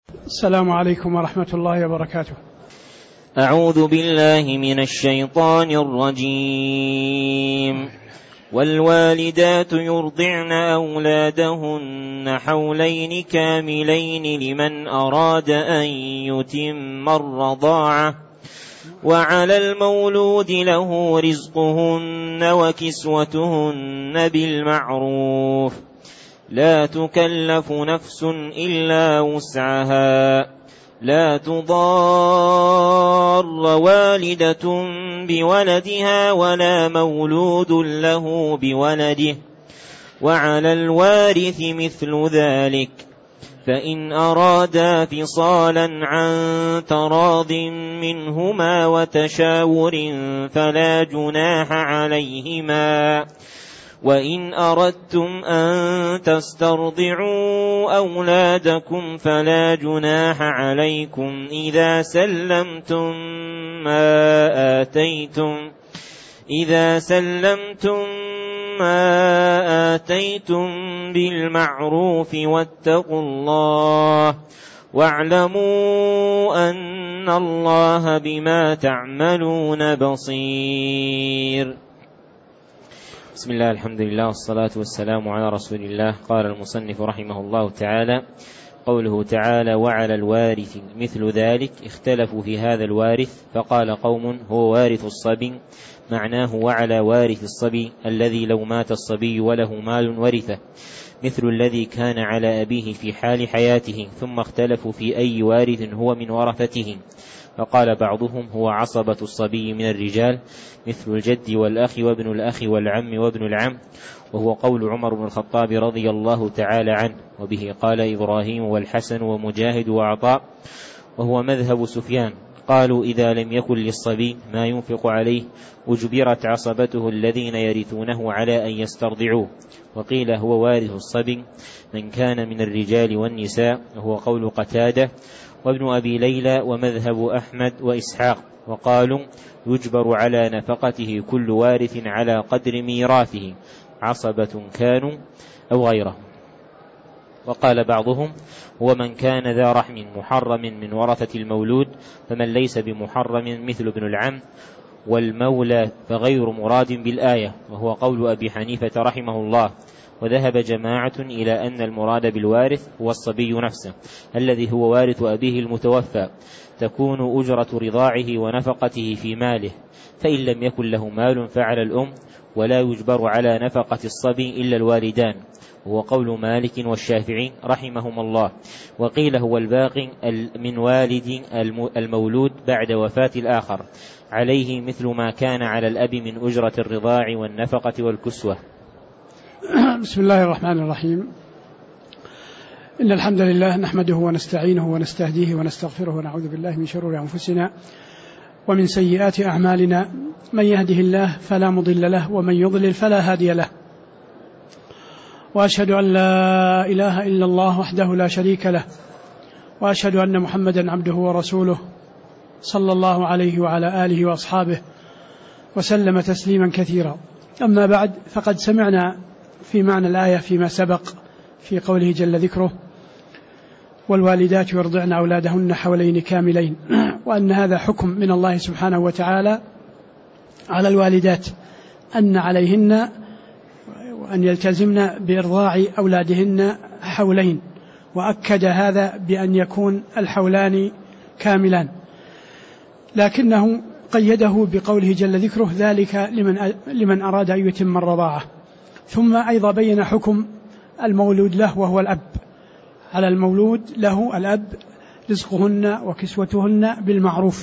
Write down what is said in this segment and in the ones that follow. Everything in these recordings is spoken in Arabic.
السلام عليكم ورحمة الله وبركاته. أعوذ بالله من الشيطان الرجيم. والوالدات يرضعن أولادهن حولين كاملين لمن أراد أن يتم الرضاعة، وعلى المولود له رزقهن وكسوتهن بالمعروف، لا تكلف نفس إلا وسعها، لا تضار والدة بولدها ولا مولود له بولده، وعلى الوارث مثل ذلك، فإن أرادا فصالا عن تراض منهما وتشاور فلا جناح عليهما، وإن أردتم أن تسترضعوا أولادكم فلا جناح عليكم إذا سلمتم ما آتيتم بالمعروف، واتقوا الله واعلموا أن الله بما تعملون بصير. بسم الله، الحمد لله، والصلاة والسلام على رسول الله. قال المصنف رحمه الله تعالى: قوله تعالى: وعلى الوارث مثل ذلك، اختلفوا في هذا الوارث، فقال قوم: هو وارث الصبي، معناه وعلى وارث الصبي الذي لو مات الصبي وله مال ورثه، مثل الذي كان على أبيه في حال حياته. ثم اختلفوا في أي وارث هو من ورثته، فقال بعضهم: هو عصبة الصبي من الرجال، مثل الجد والأخ وابن الأخ والعم وابن العم، وهو قول عمر بن الخطاب رضي الله تعالى عنه، وبه قال إبراهيم والحسن ومجاهد وعطاء، وهو مذهب سفيان. قالوا: إذا لم يكن للصبي ما ينفق عليه أجبرت عصبته الذين يرثونه على أن يسترضعوه. وقيل: هو وارث الصبي من كان من الرجال والنساء، وهو قول قتادة وابن أبي ليلى ومذهب أحمد وإسحاق. وقالوا: يجبر على نفقته كل وارث على قدر ميراثه، عصبة كانوا أو غيره. وقال بعضهم: هو من كان ذا رحم محرم من ورثة المولود، فمن ليس بمحرم مثل ابن العم والمولى فغير مراد بالآية، وهو قول أبي حنيفة رحمه الله. وذهب جماعة إلى أن المراد بالوارث هو الصبي نفسه الذي هو وارث أبيه المتوفى، تكون أجرة رضاعه ونفقته في ماله، فإن لم يكن له مال فعلى الأم، ولا يجبر على نفقة الصبي إلا الوالدان، وهو قول مالك والشافعي رحمهم الله. وقيل: هو الباقي من والد المولود بعد وفاة الآخر، عليه مثل ما كان على الأب من أجرة الرضاع والنفقة والكسوة. بسم الله الرحمن الرحيم. إن الحمد لله نحمده ونستعينه ونستهديه ونستغفره ونعوذ بالله من شرور أنفسنا ومن سيئات أعمالنا، من يهده الله فلا مضل له ومن يضلل فلا هادي له، وأشهد أن لا إله إلا الله وحده لا شريك له، وأشهد أن محمدا عبده ورسوله صلى الله عليه وعلى آله وأصحابه وسلم تسليما كثيرا. أما بعد، فقد سمعنا في معنى الآية فيما سبق في قوله جل ذكره: والوالدات يرضعن أولادهن حولين كاملين، وأن هذا حكم من الله سبحانه وتعالى على الوالدات، أن عليهن وأن يلتزمن بإرضاع أولادهن حولين، وأكد هذا بأن يكون الحولان كاملان، لكنه قيده بقوله جل ذكره: ذلك لمن أراد أن يتم الرضاعة. ثم أيضا بين حكم المولود له وهو الأب، على المولود له الأب رزقهن وكسوتهن بالمعروف.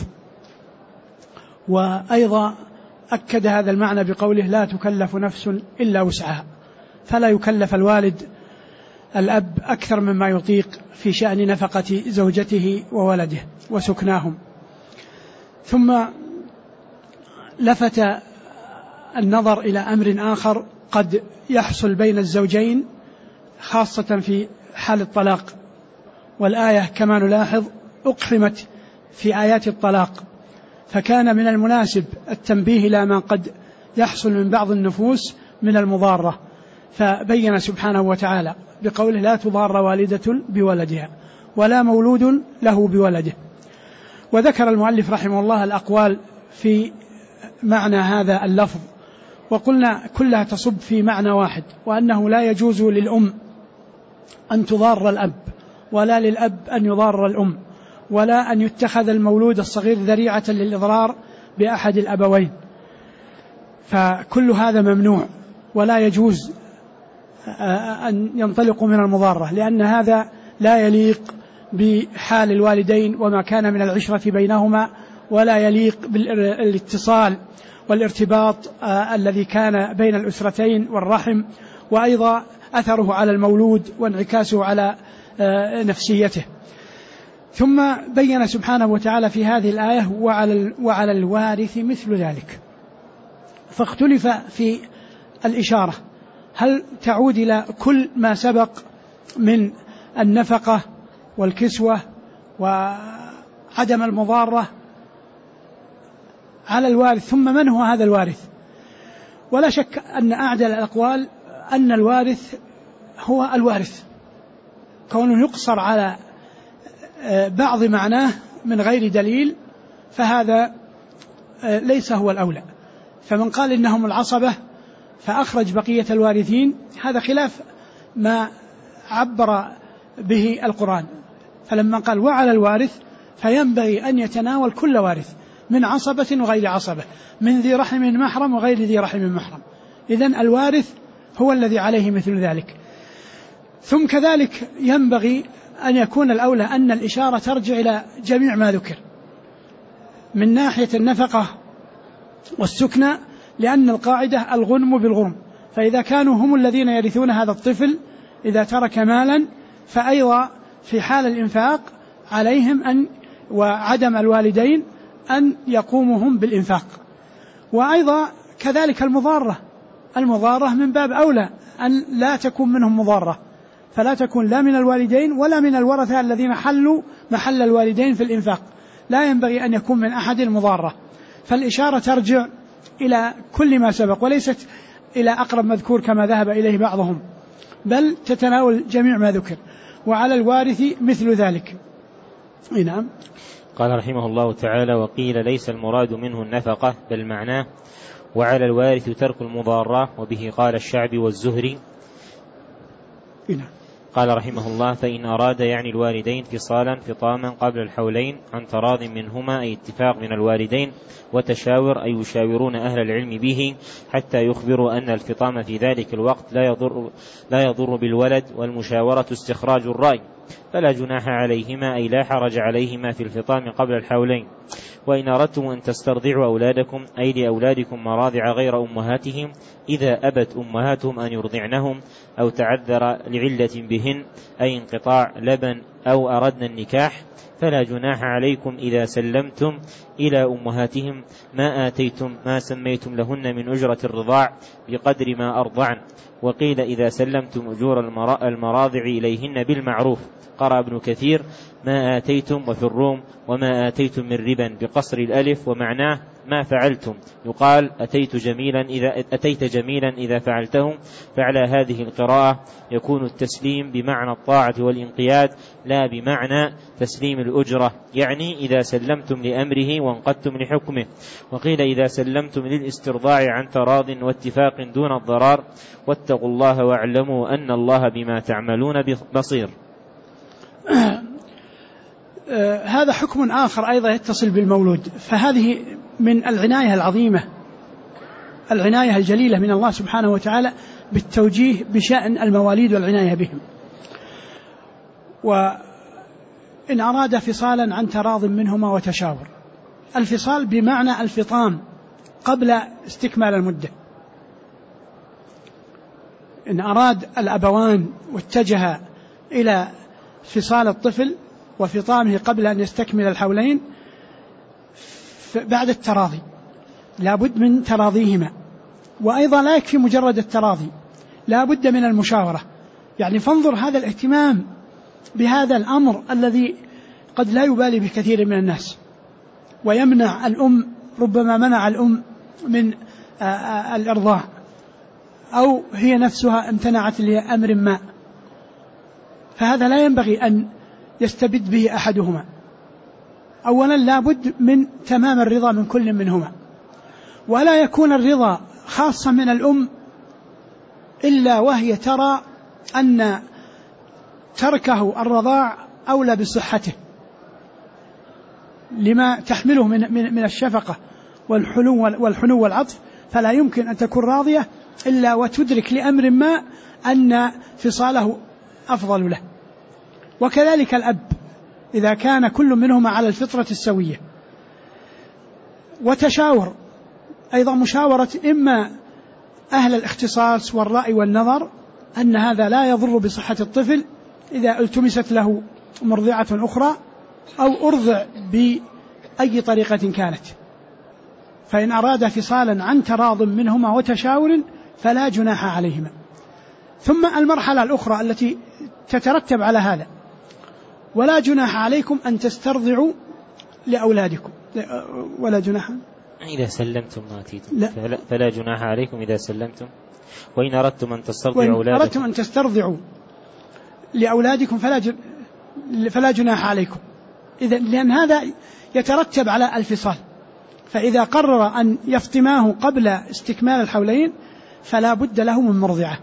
وأيضا أكد هذا المعنى بقوله: لا تكلف نفس إلا وسعها، فلا يكلف الوالد الأب أكثر مما يطيق في شأن نفقة زوجته وولده وسكناهم. ثم لفت النظر إلى أمر آخر قد يحصل بين الزوجين، خاصة في حال الطلاق، والآية كما نلاحظ أقحمت في آيات الطلاق، فكان من المناسب التنبيه إلى ما قد يحصل من بعض النفوس من المضارة، فبين سبحانه وتعالى بقوله: لا تضار والدة بولدها، ولا مولود له بولده. وذكر المؤلف رحمه الله الأقوال في معنى هذا اللفظ، وقلنا كلها تصب في معنى واحد، وأنه لا يجوز للأم أن تضار الأب، ولا للأب أن يضار الأم، ولا أن يتخذ المولود الصغير ذريعة للإضرار بأحد الأبوين، فكل هذا ممنوع، ولا يجوز أن ينطلقوا من المضارة، لأن هذا لا يليق بحال الوالدين وما كان من العشرة بينهما، ولا يليق بالاتصال والارتباط الذي كان بين الأسرتين والرحم، وأيضا أثره على المولود وانعكاسه على نفسيته. ثم بين سبحانه وتعالى في هذه الآية وعلى الوارث مثل ذلك، فاختلف في الإشارة هل تعود إلى كل ما سبق من النفقة والكسوة وعدم المضارة على الوارث، ثم من هو هذا الوارث؟ ولا شك أن أعدل الأقوال أن الوارث هو الوارث، كونه يقصر على بعض معناه من غير دليل فهذا ليس هو الأولى. فمن قال إنهم العصبة فأخرج بقية الوارثين، هذا خلاف ما عبر به القرآن. فلما قال وعلى الوارث فينبغي أن يتناول كل وارث من عصبة وغير عصبة، من ذي رحم محرم وغير ذي رحم محرم. إذن الوارث هو الذي عليه مثل ذلك. ثم كذلك ينبغي أن يكون الأولى أن الإشارة ترجع إلى جميع ما ذكر من ناحية النفقة والسكنى، لأن القاعدة الغنم بالغرم، فإذا كانوا هم الذين يرثون هذا الطفل إذا ترك مالا، فأيضا في حال الإنفاق عليهم أن وعدم الوالدين أن يقوموا هم بالإنفاق. وأيضا كذلك المضارة من باب أولى أن لا تكون منهم مضارة، فلا تكون لا من الوالدين ولا من الورثة الذين حلوا محل الوالدين في الإنفاق، لا ينبغي أن يكون من أحد المضارة. فالإشارة ترجع إلى كل ما سبق وليست إلى أقرب مذكور كما ذهب إليه بعضهم، بل تتناول جميع ما ذكر. وعلى الوارث مثل ذلك. نعم. قال رحمه الله تعالى: وقيل ليس المراد منه النفقة، بل معناه وعلى الوارث ترك المضارة، وبه قال الشعبي والزهري. نعم. قال رحمه الله: فإن أراد يعني الوالدين فصالا فطاما قبل الحولين عن تراض منهما، أي اتفاق من الوالدين، وتشاور أي يشاورون أهل العلم به حتى يخبروا أن الفطام في ذلك الوقت لا يضر بالولد، والمشاورة استخراج الرأي، فلا جناح عليهما أي لا حرج عليهما في الفطام قبل الحولين. وإن أردتم أن تسترضعوا أولادكم أي لأولادكم مراضع غير أمهاتهم إذا أبت أمهاتهم أن يرضعنهم أو تعذر لعلة بهن، أي انقطاع لبن أو أردنا النكاح، فلا جناح عليكم إذا سلمتم إلى أمهاتهم ما آتيتم ما سميتم لهن من أجرة الرضاع بقدر ما أرضعن. وقيل إذا سلمتم أجور المراضع إليهن بالمعروف. قرأ ابن كثير: ما آتيتم، وفي الروم: وما آتيتم من ربا بقصر الألف، ومعناه ما فعلتم. يقال أتيت جميلا إذا فعلته. فعلى هذه القراءة يكون التسليم بمعنى الطاعة والإنقياد، لا بمعنى تسليم الأجرة، يعني إذا سلمتم لأمره وانقدتم لحكمه. وقيل إذا سلمتم للاسترضاع عن تراض واتفاق دون الضرار. واتقوا الله واعلموا أن الله بما تعملون بصير. هذا حكم آخر أيضا يتصل بالمولود، فهذه من العناية العظيمة، العناية الجليلة من الله سبحانه وتعالى بالتوجيه بشأن المواليد والعناية بهم. وإن أراد فصالا عن تراض منهما وتشاور، الفصال بمعنى الفطام قبل استكمال المدة. إن أراد الأبوان واتجه إلى فصال الطفل وفطامه قبل أن يستكمل الحولين بعد التراضي، لا بد من تراضيهما. وأيضا لا يكفي مجرد التراضي، لا بد من المشاورة. يعني فانظر هذا الاهتمام بهذا الأمر الذي قد لا يبالي بكثير من الناس، ويمنع الأم، ربما منع الأم من الإرضاع، أو هي نفسها امتنعت لأمر ما. فهذا لا ينبغي أن يستبد به أحدهما. أولا لا بد من تمام الرضا من كل منهما، ولا يكون الرضا خاصة من الأم إلا وهي ترى أن تركه الرضاع أولى بصحته لما تحمله من الشفقة والحنو والعطف، فلا يمكن أن تكون راضية إلا وتدرك لأمر ما أن فصاله أفضل له. وكذلك الأب إذا كان كل منهما على الفطرة السوية، وتشاور أيضا مشاورة إما أهل الاختصاص والرأي والنظر أن هذا لا يضر بصحة الطفل إذا التمست له مرضعة أخرى أو أرضع بأي طريقة كانت، فإن أراد فصالا عن تراض منهما وتشاور فلا جناح عليهما. ثم المرحلة الأخرى التي تترتب على هذا: ولا جناح عليكم أن تسترضعوا لأولادكم، ولا جناح إذا سلمتم ما أتيتم، فلا جناح عليكم إذا سلمتم، وإن أردتم أن تسترضعوا أولادكم، أردتم أن تسترضعوا لأولادكم فلا جناح عليكم. لأن هذا يترتب على الفصال، فإذا قرر أن يفطماه قبل استكمال الحولين فلا بد له من مرضعة.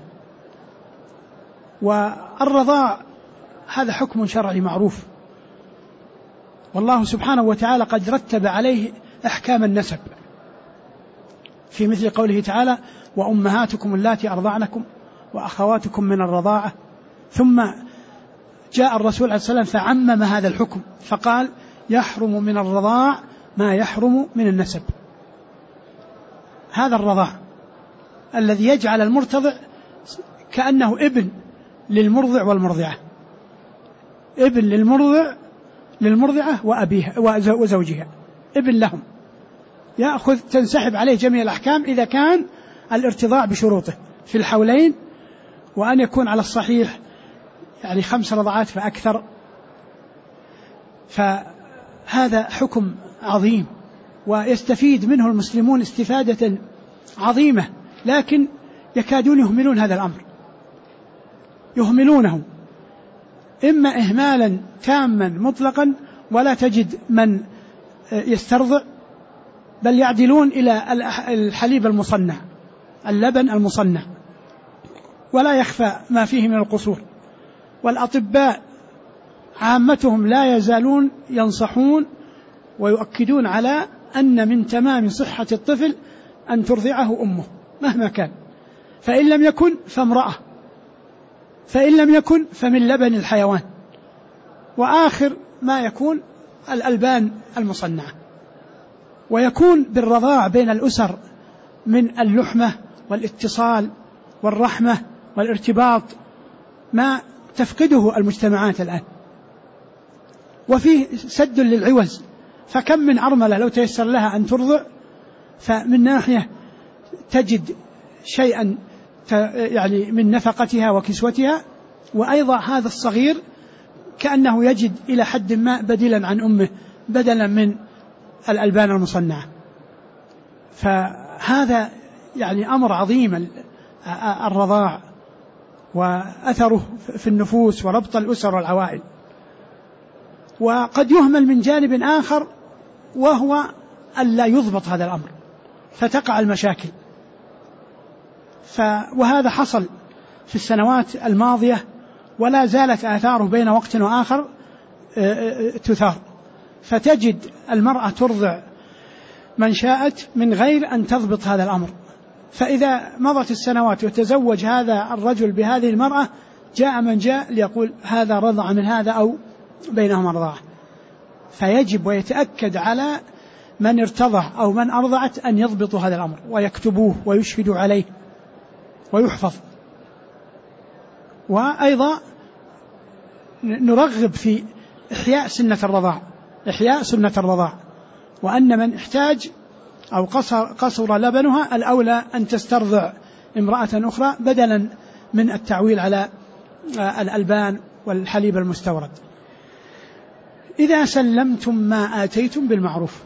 والرضاع هذا حكم شرعي معروف، والله سبحانه وتعالى قد رتب عليه أحكام النسب في مثل قوله تعالى: وأمهاتكم اللاتي أرضعنكم وأخواتكم من الرضاعة. ثم جاء الرسول عليه الصلاة والسلام فعمم هذا الحكم فقال: يحرم من الرضاع ما يحرم من النسب. هذا الرضاع الذي يجعل المرتضع كأنه ابن للمرضع والمرضعة، ابن للمرضعة وأبيها وزوجها، ابن لهم، تنسحب عليه جميع الأحكام إذا كان الارتضاع بشروطه في الحولين، وأن يكون على الصحيح يعني 5 رضعات فأكثر. فهذا حكم عظيم ويستفيد منه المسلمون استفادة عظيمة، لكن يكادون يهملون هذا الأمر، يهملونه إما إهمالا تاما مطلقا ولا تجد من يسترضع، بل يعدلون إلى الحليب المصنع، اللبن المصنع، ولا يخفى ما فيه من القصور. والأطباء عامتهم لا يزالون ينصحون ويؤكدون على أن من تمام صحة الطفل أن ترضعه أمه مهما كان، فإن لم يكن فامرأة، فإن لم يكن فمن لبن الحيوان، وآخر ما يكون الألبان المصنعة. ويكون بالرضاع بين الأسر من اللحمة والاتصال والرحمة والارتباط ما تفقده المجتمعات الآن، وفيه سد للعوز. فكم من أرملة لو تيسر لها أن ترضع فمن ناحية تجد شيئا يعني من نفقتها وكسوتها، وأيضا هذا الصغير كأنه يجد إلى حد ما بديلا عن أمه بدلا من الألبان المصنعة. فهذا يعني أمر عظيم الرضاع وأثره في النفوس وربط الأسر والعوائل. وقد يهمل من جانب آخر وهو ألا يضبط هذا الأمر فتقع المشاكل. وهذا حصل في السنوات الماضية ولا زالت آثاره بين وقت وآخر تثار، فتجد المرأة ترضع من شاءت من غير أن تضبط هذا الأمر. فإذا مضت السنوات وتزوج هذا الرجل بهذه المرأة جاء من جاء ليقول هذا رضع من هذا أو بينهما رضاعة، فيجب ويتأكد على من ارتضع أو من أرضعت أن يضبطوا هذا الأمر ويكتبوه ويشهدوا عليه ويحفظ. وأيضا نرغب في إحياء سنة الرضاع، وأن من احتاج أو قصر لبنها الأولى أن تسترضع امرأة أخرى بدلا من التعويل على الألبان والحليب المستورد. إذا سلمتم ما آتيتم بالمعروف،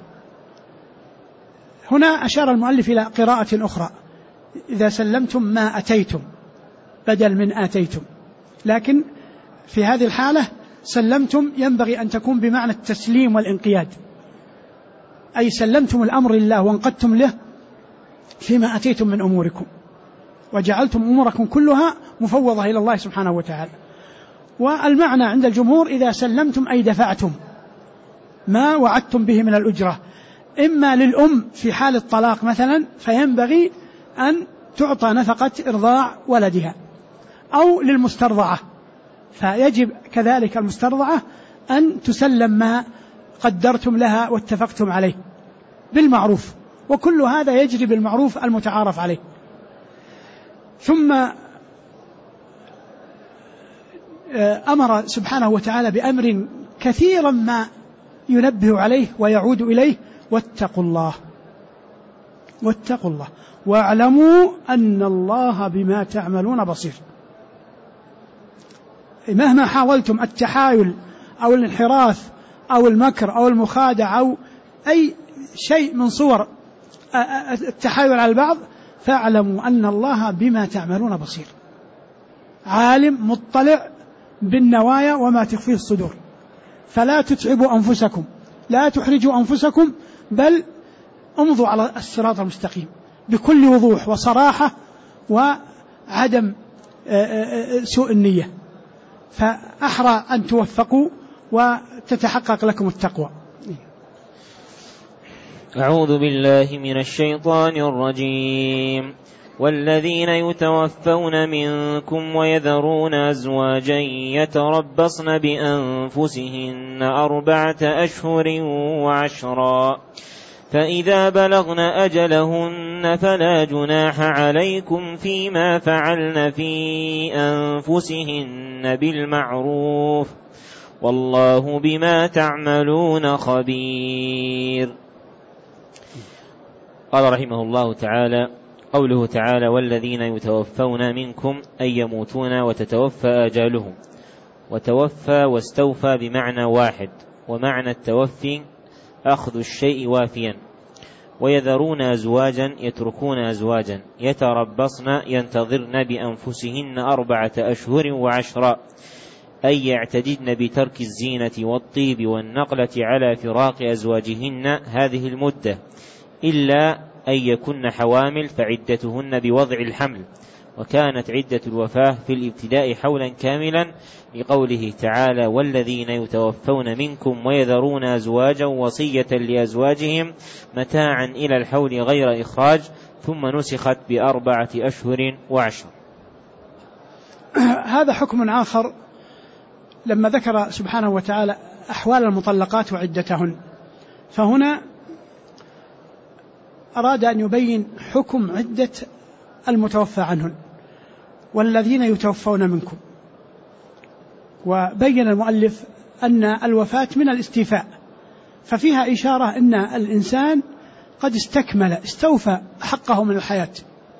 هنا أشار المؤلف إلى قراءة أخرى: إذا سلمتم ما أتيتم بدل من آتيتم، لكن في هذه الحالة سلمتم ينبغي أن تكون بمعنى التسليم والانقياد، أي سلمتم الأمر لله وانقدتم له فيما أتيتم من أموركم، وجعلتم أموركم كلها مفوضة إلى الله سبحانه وتعالى. والمعنى عند الجمهور إذا سلمتم أي دفعتم ما وعدتم به من الأجرة، إما للأم في حال الطلاق مثلا فينبغي أن تعطى نفقة إرضاع ولدها، أو للمسترضعة فيجب كذلك المسترضعة أن تسلم ما قدرتم لها واتفقتم عليه بالمعروف، وكل هذا يجري بالمعروف المتعارف عليه. ثم أمر سبحانه وتعالى بأمر كثيرا ما ينبه عليه ويعود إليه: واتقوا الله واتقوا الله واعلموا أن الله بما تعملون بصير. مهما حاولتم التحايل أو الانحراف أو المكر أو المخادع أو أي شيء من صور التحايل على البعض، فاعلموا أن الله بما تعملون بصير، عالم مطلع بالنوايا وما تخفيه الصدور. فلا تتعبوا أنفسكم، لا تحرجوا أنفسكم، بل امضوا على الصراط المستقيم بكل وضوح وصراحة وعدم سوء النية، فأحرى أن توفقوا وتتحقق لكم التقوى. أعوذ بالله من الشيطان الرجيم. والذين يتوفون منكم ويذرون أزواجا يتربصن بأنفسهن 4 أشهر و10، فإذا بلغن أجلهن فلا جناح عليكم فيما فعلن في أنفسهن بالمعروف، والله بما تعملون خبير. قال رحمه الله تعالى: قوله تعالى: والذين يتوفون منكم أي يموتون وتتوفى آجالهم. وتوفى واستوفى بمعنى واحد، ومعنى التوفي أخذ الشيء وافيا. ويذرون أزواجا يتركون أزواجا، يتربصن ينتظرن بأنفسهن 4 أشهر و10، أي يعتددن بترك الزينة والطيب والنقلة على فراق أزواجهن هذه المدة، إلا أن يكن حوامل فعدتهن بوضع الحمل، وكانت عدة الوفاة في الابتداء حولا كاملا، لقوله تعالى: والذين يتوفون منكم ويذرون أزواجا وصية لأزواجهم متاعا إلى الحول غير إخراج، ثم نسخت ب4 أشهر و10. هذا حكم آخر لما ذكر سبحانه وتعالى أحوال المطلقات وعدتهن، فهنا أراد أن يبين حكم عدة المتوفى عنهن والذين يتوفون منكم. وبين المؤلف أن الوفاة من الاستيفاء، ففيها إشارة أن الإنسان قد استوفى حقه من الحياة،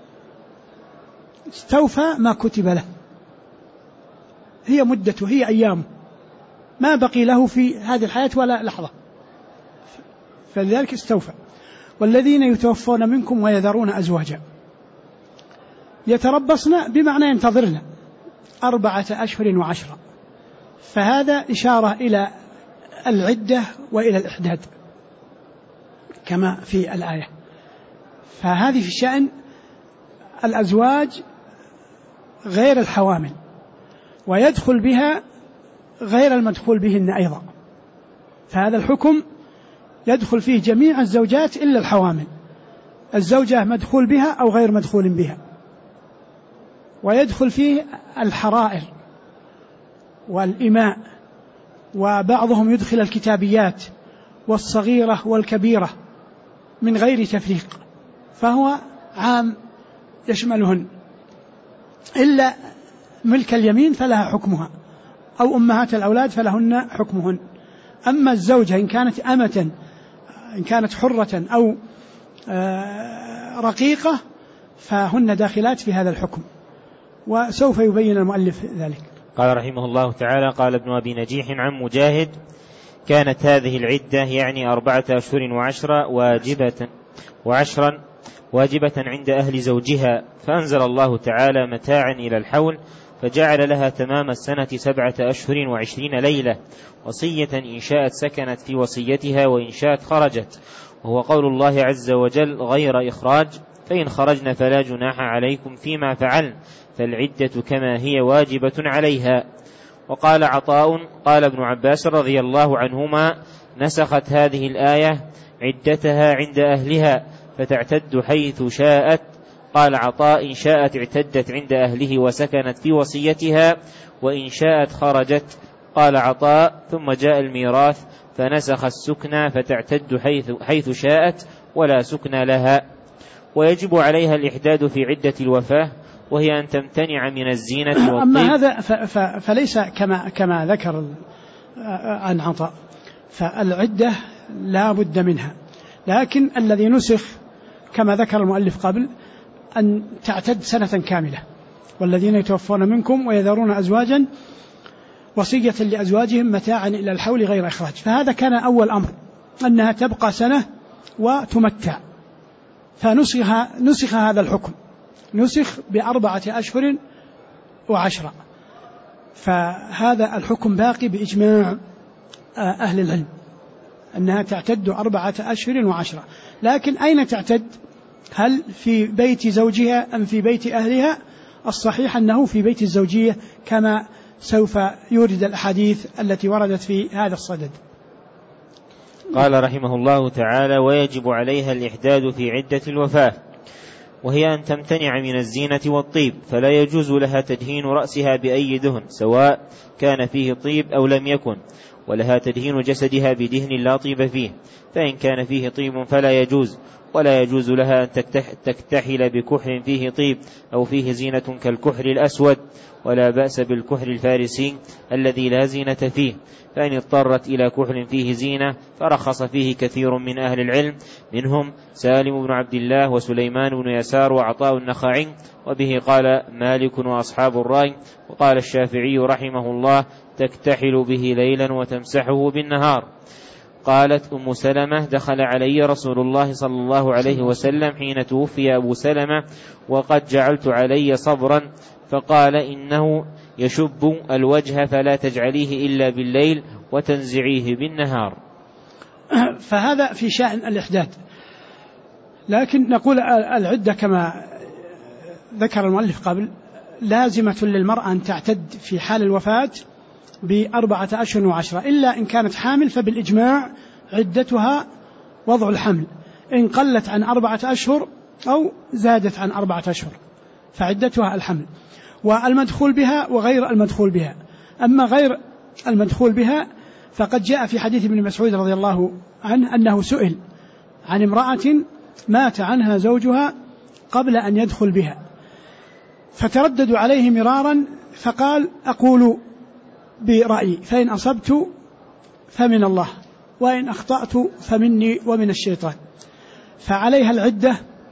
استوفى ما كتب له، هي مدته، هي أيامه، ما بقي له في هذه الحياة ولا لحظة، فلذلك استوفى. والذين يتوفون منكم ويذرون أزواجا، يتربصن بمعنى ينتظرن 4 أشهر و10، فهذا إشارة إلى العدة وإلى الإحداد كما في الآية. فهذه في شأن الأزواج غير الحوامل، ويدخل بها غير المدخول بهن أيضا، فهذا الحكم يدخل فيه جميع الزوجات إلا الحوامل، الزوجة مدخول بها أو غير مدخول بها. ويدخل فيه الحرائر والإماء، وبعضهم يدخل الكتابيات والصغيرة والكبيرة من غير تفريق، فهو عام يشملهن، إلا ملك اليمين فلها حكمها، أو أمهات الأولاد فلهن حكمهن. أما الزوجة إن كانت أمة، إن كانت حرة أو رقيقة، فهن داخلات في هذا الحكم، وسوف يبين المؤلف ذلك. قال رحمه الله تعالى: قال ابن أبي نجيح عن مجاهد: كانت هذه العدة يعني 4 أشهر و10 واجبة عند أهل زوجها، فأنزل الله تعالى: متاعا إلى الحول، فجعل لها تمام السنة 17 ليلة وصية، إن شاءت سكنت في وصيتها وإن شاءت خرجت، وهو قول الله عز وجل غير إخراج، فإن خرجن فلا جناح عليكم فيما فعلن، فالعدة كما هي واجبة عليها. وقال عطاء قال ابن عباس رضي الله عنهما: نسخت هذه الآية عدتها عند أهلها فتعتد حيث شاءت. قال عطاء: إن شاءت اعتدت عند أهله وسكنت في وصيتها، وإن شاءت خرجت. قال عطاء: ثم جاء الميراث فنسخ السكنى فتعتد حيث شاءت ولا سكنى لها. ويجب عليها الإحداد في عدة الوفاة، وهي أن تمتنع من الزينة والطيب. أما هذا فليس كما ذكر عن عطاء، فالعدة لا بد منها، لكن الذي نسخ كما ذكر المؤلف قبل أن تعتد سنة كاملة. والذين يتوفون منكم ويذرون أزواجا وصية لأزواجهم متاعا إلى الحول غير إخراج، فهذا كان أول أمر أنها تبقى سنة وتمتع، فنسخ هذا الحكم، نسخ ب4 أشهر و10، فهذا الحكم باقي بإجماع أهل العلم أنها تعتد 4 أشهر و10. لكن أين تعتد؟ هل في بيت زوجها أم في بيت أهلها؟ الصحيح أنه في بيت الزوجية، كما سوف يورد الأحاديث التي وردت في هذا الصدد. قال رحمه الله تعالى: ويجب عليها الإحداد في عدة الوفاة، وهي أن تمتنع من الزينة والطيب، فلا يجوز لها تدهين رأسها بأي دهن سواء كان فيه طيب أو لم يكن، ولها تدهين جسدها بدهن لا طيب فيه، فإن كان فيه طيب فلا يجوز. ولا يجوز لها أن تكتحل بكحل فيه طيب أو فيه زينة كالكحل الأسود، ولا بأس بالكحل الفارسي الذي لا زينة فيه، فإن اضطرت إلى كحل فيه زينة فرخص فيه كثير من أهل العلم، منهم سالم بن عبد الله وسليمان بن يسار وعطاء النخعي، وبه قال مالك وأصحاب الرأي. وقال الشافعي رحمه الله: تكتحل به ليلا وتمسحه بالنهار. قالت أم سلمة: دخل علي رسول الله صلى الله عليه وسلم حين توفي أبو سلمة وقد جعلت علي صبرا، فقال: إنه يشب الوجه فلا تجعليه إلا بالليل وتنزعيه بالنهار. فهذا في شأن الإحداد. لكن نقول العدة كما ذكر المؤلف قبل لازمة للمرأة أن تعتد في حال الوفاة ب4 أشهر و10، إلا إن كانت حامل فبالإجماع عدتها وضع الحمل، إن قلت عن 4 أشهر أو زادت عن 4 أشهر فعدتها الحمل. والمدخول بها وغير المدخول بها. أما غير المدخول بها فقد جاء في حديث ابن مسعود رضي الله عنه أنه سئل عن امرأة مات عنها زوجها قبل أن يدخل بها، فترددوا عليه مرارا، فقال: أقول برأيي، فإن أصبت فمن الله وإن أخطأت فمني ومن الشيطان. فعليها العدة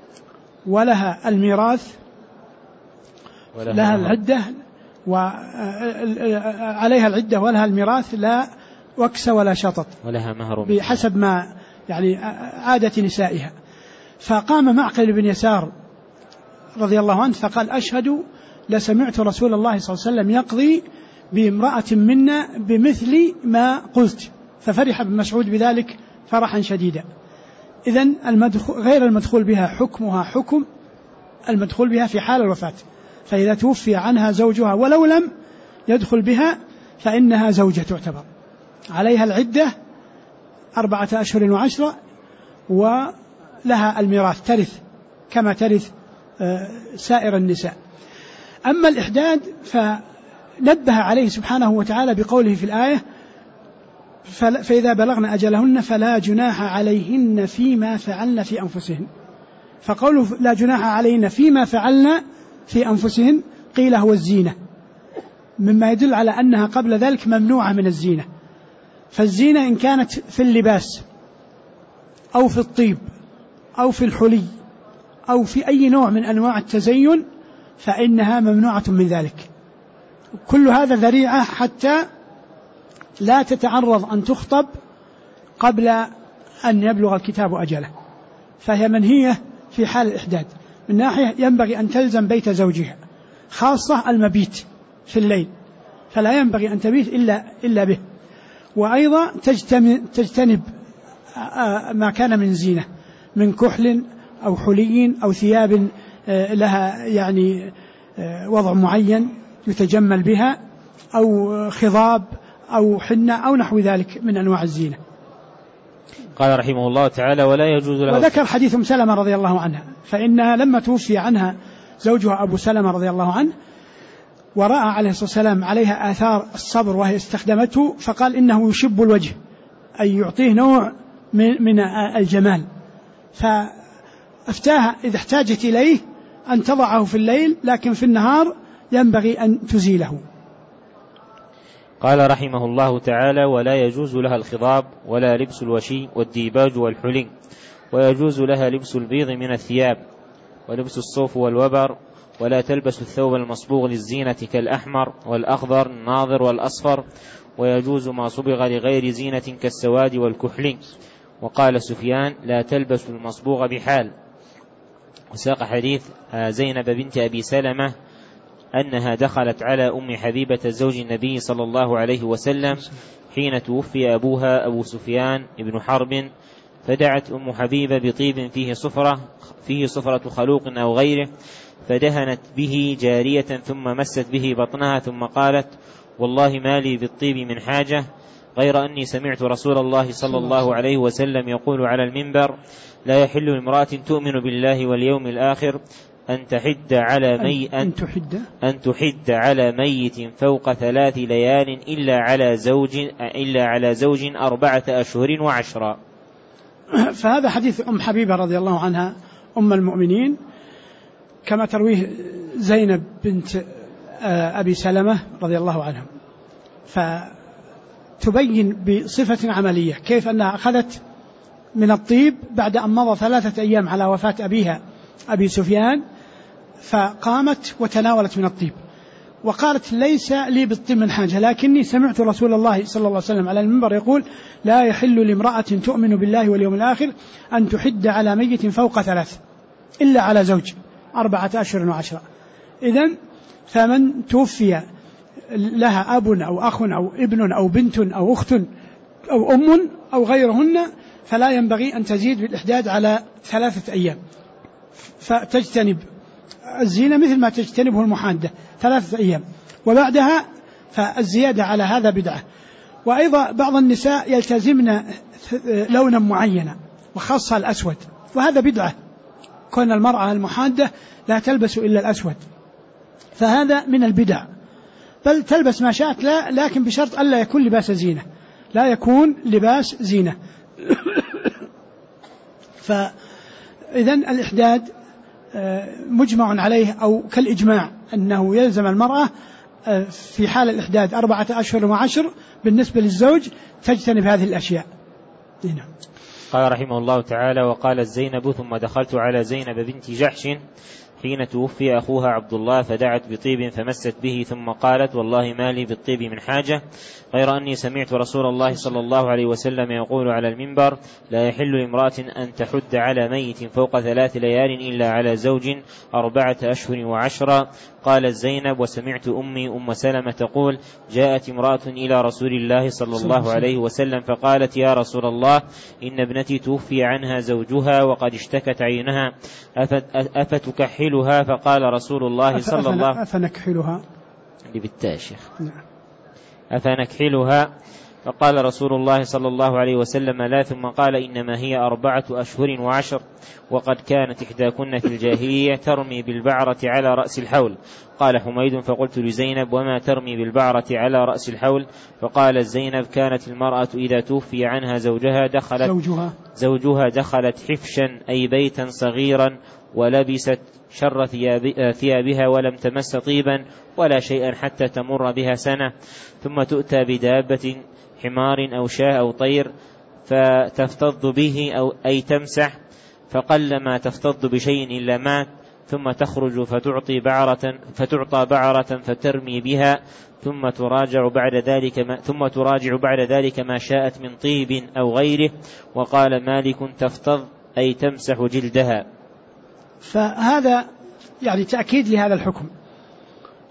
ولها الميراث، لها العدة وعليها العدة ولها الميراث، لا وكس ولا شطط، ولها مهر بحسب ما يعني عادة نسائها. فقام معقل بن يسار رضي الله عنه فقال: أشهد لسمعت رسول الله صلى الله عليه وسلم يقضي بامرأة منا بمثل ما قلت. ففرح ابن مسعود بذلك فرحا شديدا. إذن غير المدخول بها حكمها حكم المدخول بها في حال الوفاة، فإذا توفي عنها زوجها ولو لم يدخل بها فإنها زوجة تعتبر. عليها العدة 4 أشهر و10، ولها الميراث، ترث كما ترث سائر النساء. أما الإحداد فنبه عليه سبحانه وتعالى بقوله في الآية: فإذا بلغن أجلهن فلا جناح عليهن فيما فعلن في أنفسهن. فقوله لا جناح عليهن فيما فعلن في أنفسهن قيل هو الزينة، مما يدل على أنها قبل ذلك ممنوعة من الزينة. فالزينة إن كانت في اللباس أو في الطيب أو في الحلي أو في أي نوع من أنواع التزين فإنها ممنوعة من ذلك. كل هذا ذريعة حتى لا تتعرض أن تخطب قبل أن يبلغ الكتاب أجله، فهي منهية في حال الإحداد. من ناحية ينبغي أن تلزم بيت زوجها، خاصة المبيت، في الليل، فلا ينبغي أن تبيت إلا به. وأيضا تجتنب ما كان من زينة، من كحل أو حلي أو ثياب لها يعني وضع معين يتجمل بها، أو خضاب أو حنة أو نحو ذلك من أنواع الزينة. قال رحمه الله تعالى: ولا يجوز له. وذكر حديث سلمة رضي الله عنها، فإنها لما توفي عنها زوجها أبو سلمة رضي الله عنه ورأى عليه الصلاة والسلام عليها آثار الصبر وهي استخدمته، فقال إنه يشب الوجه، أي يعطيه نوع من الجمال، فأفتاها إذا احتاجت إليه أن تضعه في الليل، لكن في النهار ينبغي أن تزيله. قال رحمه الله تعالى: ولا يجوز لها الخضاب ولا لبس الوشي والديباج والحلي، ويجوز لها لبس البيض من الثياب ولبس الصوف والوبر، ولا تلبس الثوب المصبوغ للزينة كالأحمر والأخضر الناظر والأصفر، ويجوز ما صبغ لغير زينة كالسواد والكحل. وقال سفيان: لا تلبس المصبوغ بحال. وساق حديث زينب بنت أبي سلمة أنها دخلت على أم حبيبة زوج النبي صلى الله عليه وسلم حين توفي أبوها أبو سفيان بن حرب، فدعت أم حبيبة بطيب فيه صفرة خلوق أو غيره، فدهنت به جارية ثم مست به بطنها، ثم قالت: والله ما لي بالطيب من حاجة، غير أني سمعت رسول الله صلى الله عليه وسلم يقول على المنبر: لا يحل لامرأة تؤمن بالله واليوم الآخر أن تحد على ميت فوق 3 ليال إلا على زوج 4 أشهر و10. فهذا حديث أم حبيبة رضي الله عنها أم المؤمنين كما ترويه زينب بنت أبي سلمة رضي الله عنها، فتبين بصفة عملية كيف أنها أخذت من الطيب بعد أن مضى 3 أيام على وفاة أبيها أبي سفيان، فقامت وتناولت من الطيب وقالت: ليس لي بالطيب من حاجة، لكني سمعت رسول الله صلى الله عليه وسلم على المنبر يقول: لا يحل لامرأة تؤمن بالله واليوم الآخر أن تحد على ميت فوق 3 إلا على زوج 4 أشهر و10. إذن فمن توفي لها أب أو أخ أو ابن أو بنت أو أخت أو أم أو غيرهن فلا ينبغي أن تزيد بالإحداد على 3 أيام، فتجتنب الزينة مثل ما تجتنبه المحادة 3 أيام، وبعدها فالزيادة على هذا بدعة. وأيضا بعض النساء يلتزمن لونا معينا وخاصة الأسود، وهذا بدعة، كون المرأة المحادة لا تلبس إلا الأسود، فهذا من البدع، بل تلبس ما شاءت لكن بشرط ألا يكون لباس زينة، لا يكون لباس زينة. فإذن الإحداد مجمع عليه أو كالإجماع أنه يلزم المرأة في حال الإحداد 4 أشهر و10 بالنسبة للزوج تجتنب هذه الأشياء. هنا. قال رحمه الله تعالى: وقال زينب: ثم دخلت على زينب بنت جحش حين توفي أخوها عبد الله، فدعت بطيب فمست به، ثم قالت: والله ما لي بالطيب من حاجة، غير أني سمعت رسول الله صلى الله عليه وسلم يقول على المنبر: لا يحل لامرأة أن تحد على ميت فوق 3 ليال إلا على زوج 4 أشهر و10. قالت زينب: وسمعت أم سلمة تقول: جاءت امرأة إلى رسول الله صلى الله عليه وسلم فقالت: يا رسول الله، إن ابنتي توفي عنها زوجها وقد اشتكت عينها، أفتكحلها؟ فقال رسول الله صلى الله أفنكحلها أفنكحلها؟ فقال رسول الله صلى الله عليه وسلم: لا. ثم قال: إنما هي 4 أشهر و10، وقد كانت إحداكن في الجاهلية ترمي بالبعرة على رأس الحول. قال حميد: فقلت لزينب: وما ترمي بالبعرة على رأس الحول؟ فقال زينب: كانت المرأة إذا توفي عنها زوجها دخلت حفشا أي بيتا صغيرا، ولبست شر ثيابها، ولم تمس طيبا ولا شيئا حتى تمر بها سنة، ثم تؤتى بدابة حمار أو شاة أو طير فتفتض به أي تمسح، فقل ما تفتض بشيء إلا مات، ثم تخرج فتعطى بعرة فترمي بها، ثم تراجع بعد ذلك ما شاءت من طيب أو غيره. وقال مالك: تفتض أي تمسح جلدها. فهذا يعني تأكيد لهذا الحكم،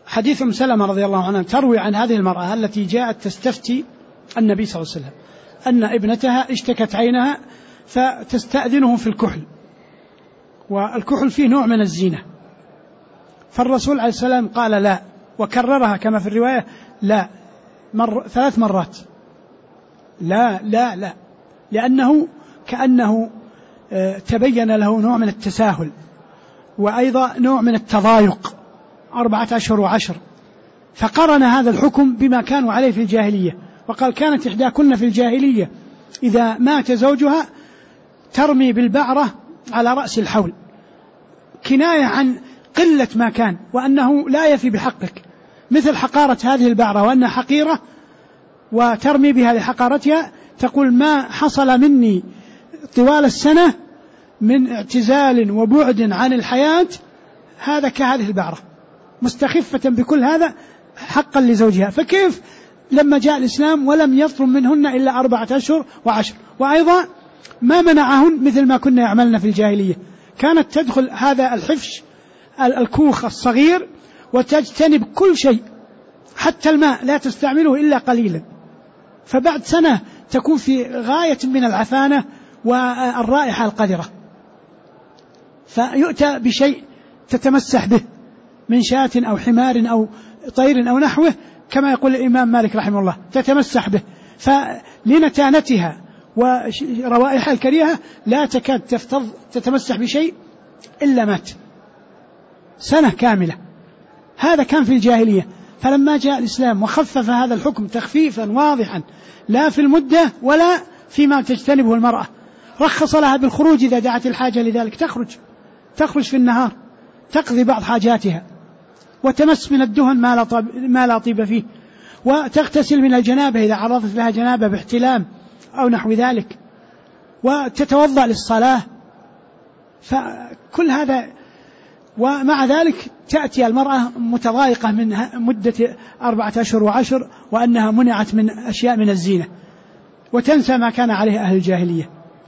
حديث أم سلمة رضي الله عنها تروي عن هذه المرأة التي جاءت تستفتي النبي صلى الله عليه وسلم أن ابنتها اشتكت عينها فتستأذنه في الكحل، والكحل فيه نوع من الزينة، فالرسول عليه السلام قال لا، وكررها كما في الرواية لا 3 مرات، لا لا لا، لأنه كأنه تبين له نوع من التساهل، وأيضا نوع من التضايق، 4 أشهر و10، فقرن هذا الحكم بما كانوا عليه في الجاهلية، وقال كانت إحداكن في الجاهلية إذا مات زوجها ترمي بالبعرة على رأس الحول، كناية عن قلة ما كان، وأنه لا يفي بحقك، مثل حقارة هذه البعرة وأنها حقيرة وترمي بها لحقارتها، تقول ما حصل مني طوال السنة من اعتزال وبعد عن الحياة هذا كهذه البعرة، مستخفة بكل هذا حقا لزوجها، فكيف لما جاء الإسلام ولم يطلب منهن إلا 4 أشهر و10، وأيضا ما منعهن مثل ما كنا يعملن في الجاهلية، كانت تدخل هذا الحفش الكوخ الصغير وتجتنب كل شيء، حتى الماء لا تستعمله إلا قليلا، فبعد سنة تكون في غاية من العفانة والرائحة القذرة، فيؤتى بشيء تتمسح به من شاة أو حمار أو طير أو نحوه، كما يقول الإمام مالك رحمه الله تتمسح به، فلنتانتها وروائحها الكريهة لا تكاد تتمسح بشيء إلا مات سنة كاملة. هذا كان في الجاهلية، فلما جاء الإسلام وخفف هذا الحكم تخفيفا واضحا لا في المدة ولا فيما تجتنبه المرأة، رخص لها بالخروج إذا دعت الحاجة لذلك، تخرج في النهار تقضي بعض حاجاتها، وتمس من الدهن ما لا طيب فيه، وتغتسل من الجنابة إذا عرضت لها جنابة باحتلام أو نحو ذلك، وتتوضأ للصلاة، فكل هذا. ومع ذلك تأتي المرأة متضايقة من مدة 4 أشهر و10، وأنها منعت من أشياء من الزينة، وتنسى ما كان عليه أهل الجاهلية.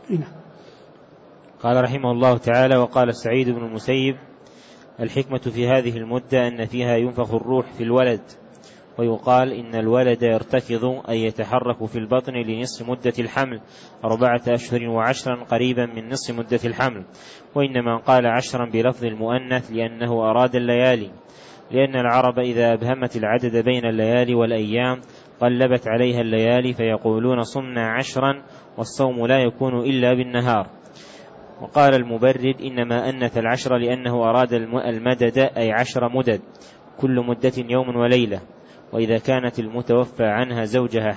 قال رحمه الله تعالى: وقال سعيد بن المسيب: الحكمة في هذه المدة أن فيها ينفخ الروح في الولد، ويقال إن الولد يرتكض أي يتحرك في البطن لنصف مدة الحمل 4 أشهر و10 قريبا من نصف مدة الحمل، وإنما قال 10 بلفظ المؤنث لأنه أراد الليالي، لأن العرب إذا أبهمت العدد بين الليالي والأيام قلبت عليها الليالي، فيقولون صمنا 10 والصوم لا يكون إلا بالنهار. وقال المبرد: إنما أنث 10 لأنه أراد المدد أي 10 مدد، كل مدة يوم وليلة. وإذا كانت المتوفى عنها زوجها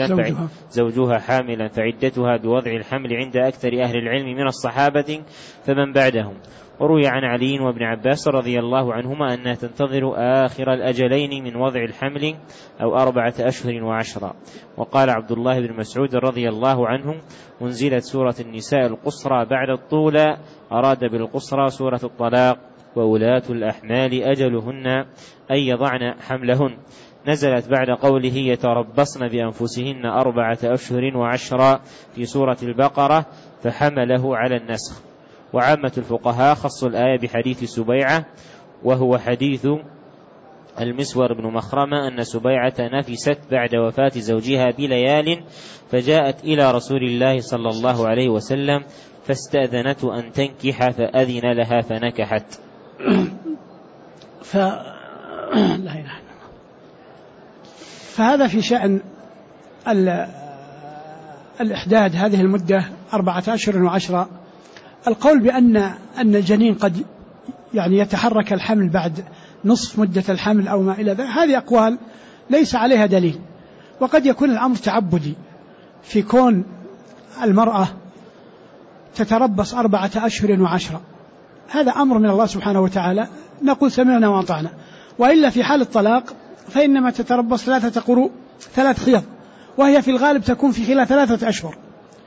حاملا فعدتها بوضع الحمل عند أكثر أهل العلم من الصحابة فمن بعدهم. وروي عن علي وابن عباس رضي الله عنهما أنها تنتظر آخر الأجلين من وضع الحمل أو 4 أشهر و10. وقال عبد الله بن مسعود رضي الله عنه: أنزلت سورة النساء القصرى بعد الطولى، أراد بالقصرى سورة الطلاق، وولاة الأحمال أجلهن أن يضعن حملهن، نزلت بعد قوله يتربصن بأنفسهن 4 أشهر و10 في سورة البقرة، فحمله على النسخ. وعامة الفقهاء خصوا الآية بحديث سبيعة، وهو حديث المسور بن مخرمة أن سبيعة نفست بعد وفاة زوجها بليال، فجاءت إلى رسول الله صلى الله عليه وسلم فاستأذنت أن تنكح، فأذن لها فنكحت. فهذا في شأن الإحداد هذه المدة 4 أشهر و10. القول بأن الجنين قد يتحرك الحمل بعد نصف مدة الحمل أو ما إلى ذلك، هذه أقوال ليس عليها دليل، وقد يكون الأمر تعبدي في كون المرأة تتربص 4 أشهر و10، هذا أمر من الله سبحانه وتعالى، نقول سمعنا وأطعنا. وإلا في حال الطلاق فإنما تتربص 3 قروء 3 حيض، وهي في الغالب تكون في خلال 3 أشهر،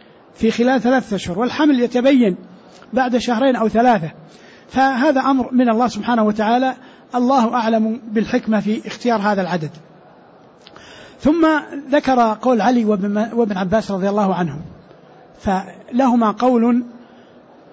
والحمل يتبين بعد 2 أو 3. فهذا أمر من الله سبحانه وتعالى، الله أعلم بالحكمة في اختيار هذا العدد. ثم ذكر قول علي وابن عباس رضي الله عنهم، فلهما قول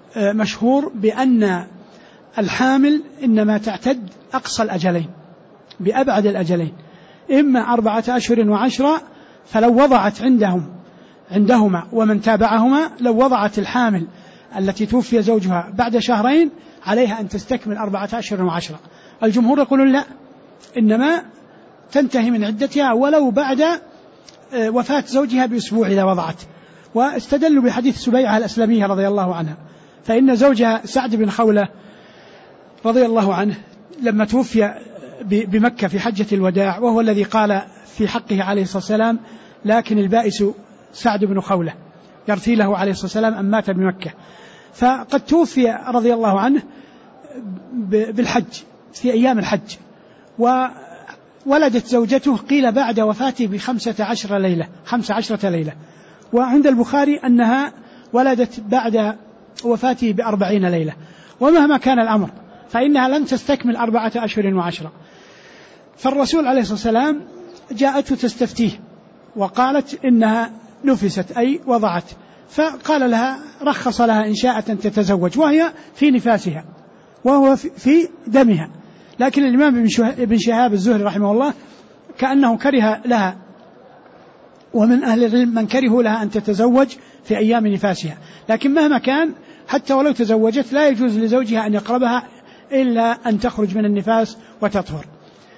مشهور بأن الحامل إنما تعتد أقصى الأجلين، بأبعد الأجلين، إما 4 أشهر وعشرة، فلو وضعت عندهما ومن تابعهما، لو وضعت الحامل التي توفي زوجها بعد شهرين عليها أن تستكمل 4 أشهر وعشرة. الجمهور يقولون لا، إنما تنتهي من عدتها ولو بعد وفاة زوجها بأسبوع إذا وضعت. واستدلوا بحديث سبيعة الأسلمية رضي الله عنها، فإن زوجها سعد بن خولة رضي الله عنه لما توفي بمكة في حجة الوداع، وهو الذي قال في حقه عليه الصلاة والسلام: لكن البائس سعد بن خولة، يرثي له عليه الصلاة والسلام أن مات بمكة. فقد توفي رضي الله عنه بالحج في أيام الحج، وولدت زوجته قيل بعد وفاته ب15 ليلة، وعند البخاري أنها ولدت بعد وفاته ب40 ليلة. ومهما كان الأمر فإنها لن تستكمل 4 أشهر وعشرة. فالرسول عليه الصلاة والسلام جاءته تستفتيه وقالت إنها نفست أي وضعت، فقال لها رخص لها إن شاءت أن تتزوج وهي في نفاسها وهو في دمها. لكن الإمام ابن شهاب الزهري رحمه الله كأنه كره لها، ومن أهل العلم من كرهوا لها أن تتزوج في أيام نفاسها، لكن مهما كان حتى ولو تزوجت لا يجوز لزوجها أن يقربها إلا أن تخرج من النفاس وتطهر.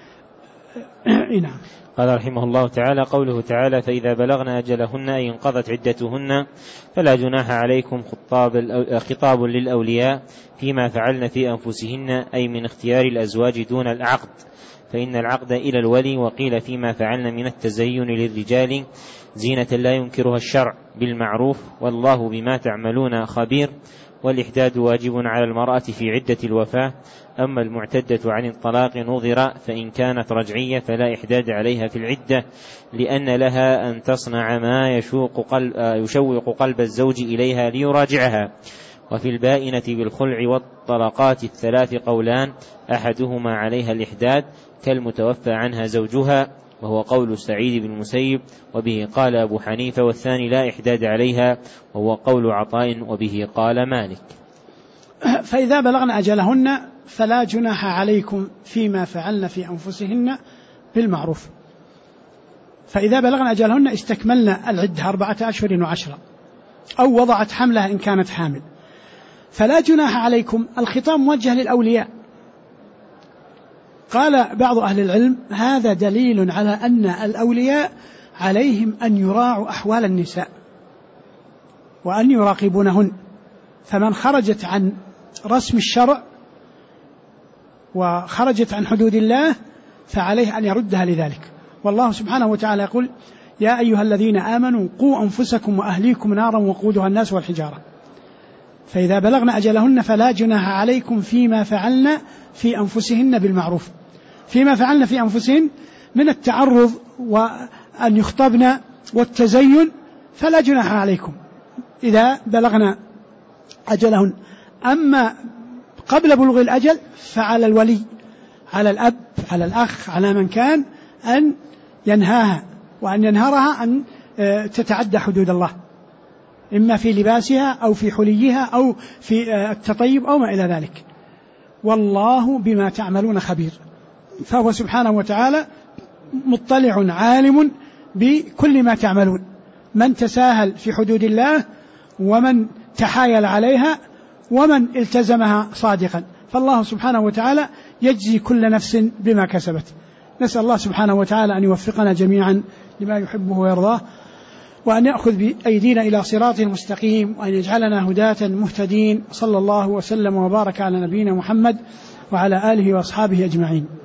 نعم. قال رحمه الله تعالى: قوله تعالى: فإذا بلغن أجلهن أي انقضت عدتهن فلا جناح عليكم، خطاب للأولياء فيما فعلن في أنفسهن، أي من اختيار الأزواج دون العقد، فإن العقد إلى الولي. وقيل فيما فعلن من التزين للرجال زينة لا ينكرها الشرع بالمعروف، والله بما تعملون خبير. والإحداد واجب على المرأة في عدة الوفاة، أما المعتدة عن الطلاق نظر، فإن كانت رجعية فلا إحداد عليها في العدة، لأن لها أن تصنع ما يشوق قلب الزوج إليها ليراجعها. وفي البائنة بالخلع والطلقات 3 قولان، أحدهما عليها الإحداد كالمتوفى عنها زوجها، وهو قول سعيد بن المسيب وبه قال أبو حنيفة، والثاني لا إحداد عليها وهو قول عطاء وبه قال مالك. فإذا بلغن أجلهن فلا جناح عليكم فيما فعلن في أنفسهن بالمعروف. فإذا بلغن أجلهن استكملنا العدة 4 أشهر وعشرة، أو وضعت حملها إن كانت حامل، فلا جناح عليكم. الخطاب موجه للأولياء. قال بعض أهل العلم هذا دليل على أن الأولياء عليهم أن يراعوا أحوال النساء وأن يراقبونهن، فمن خرجت عن رسم الشرع وخرجت عن حدود الله فعليه أن يردها لذلك. والله سبحانه وتعالى يقول: يا أيها الذين آمنوا قوا أنفسكم وأهليكم نارا وقودها الناس والحجارة. فإذا بلغن أجلهن فلا جناح عليكم فيما فعلن في أنفسهن بالمعروف. فيما فعلن في أنفسهن من التعرض وأن يخطبن والتزين فلا جناح عليكم إذا بلغن أجلهن. أما قبل بلوغ الأجل فعلى الولي، على الأب، على الأخ، على من كان أن ينهاها وأن ينهرها أن تتعدى حدود الله، إما في لباسها أو في حليها أو في التطيب أو ما إلى ذلك. والله بما تعملون خبير. فهو سبحانه وتعالى مطلع عالم بكل ما تعملون، من تساهل في حدود الله ومن تحايل عليها ومن التزمها صادقا، فالله سبحانه وتعالى يجزي كل نفس بما كسبت. نسأل الله سبحانه وتعالى أن يوفقنا جميعا لما يحبه ويرضاه، وأن يأخذ بأيدينا إلى صراط مستقيم، وأن يجعلنا هداة مهتدين. صلى الله وسلم وبارك على نبينا محمد وعلى آله وأصحابه أجمعين.